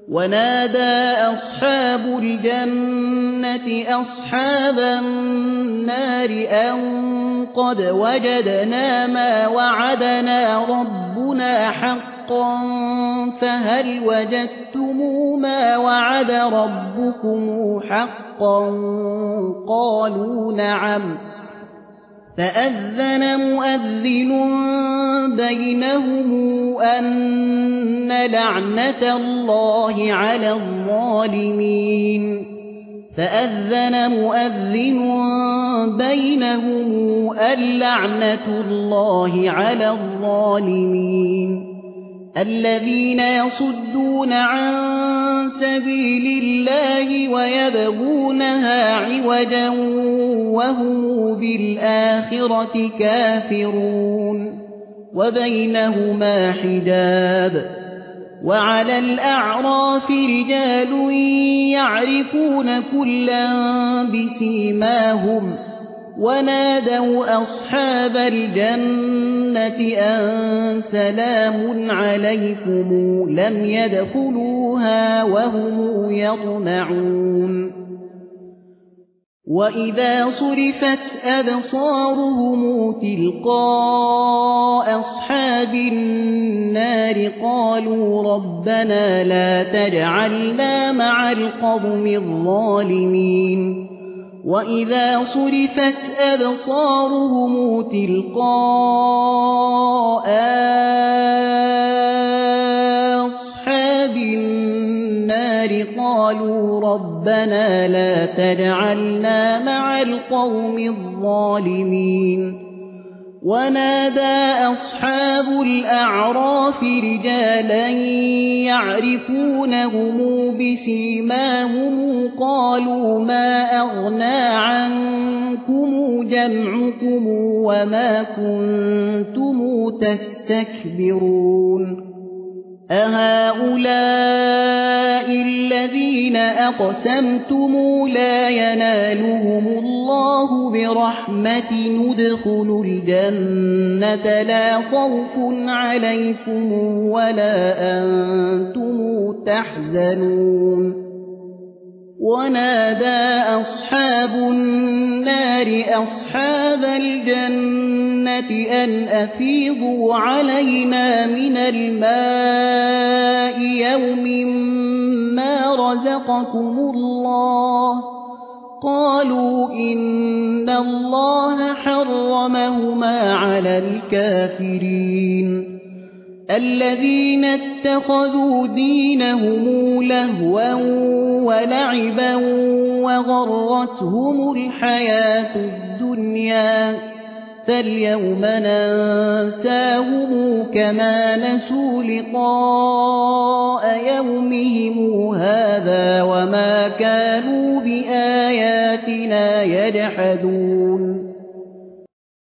ونادى أصحاب الجنة أصحاب النار أن قد وجدنا ما وعدنا ربنا حقا فهل وجدتم ما وعد ربكم حقا قالوا نعم فأذن مؤذن بينهم أن لعنة الله على الظالمين فأذن مؤذن بينهم أن لعنة الله على الظالمين الذين يصدون عن سبيل الله ويبغونها عوجا وهم بالآخرة كافرون وبينهما حجاب وعلى الأعراف رجال يعرفون كلا بسيماهم ونادوا أصحاب الجنة أن سلام عليكم لم يدخلوها وهم يطمعون وإذا صرفت أبصارهم تلقاء أصحاب النار قالوا ربنا لا تجعلنا مع القوم الظالمين وإذا صرفت أبصارهم تلقاء أصحاب النار قالوا ربنا لا تجعلنا مع القوم الظالمين ونادى أصحاب الأعراف رجالا يعرفونهم بسيماهم قالوا ما أغنى عنكم جمعكم وما كنتم تستكبرون أهؤلاء الذين أقسمتم لا ينالهم الله برحمة ادخلوا الجنة لا خوف عليكم ولا أنتم تحزنون ونادى أصحاب النار أصحاب الجنة أن أفيضوا علينا من الماء يوم ما رزقكم الله قالوا إن الله حرمهما على الكافرين الذين اتخذوا دينهم لهوا ولعبا وغرتهم الحياة الدنيا فاليوم ننساهم كما نسوا لقاء يومهم هذا وما كانوا بآياتنا يجحدون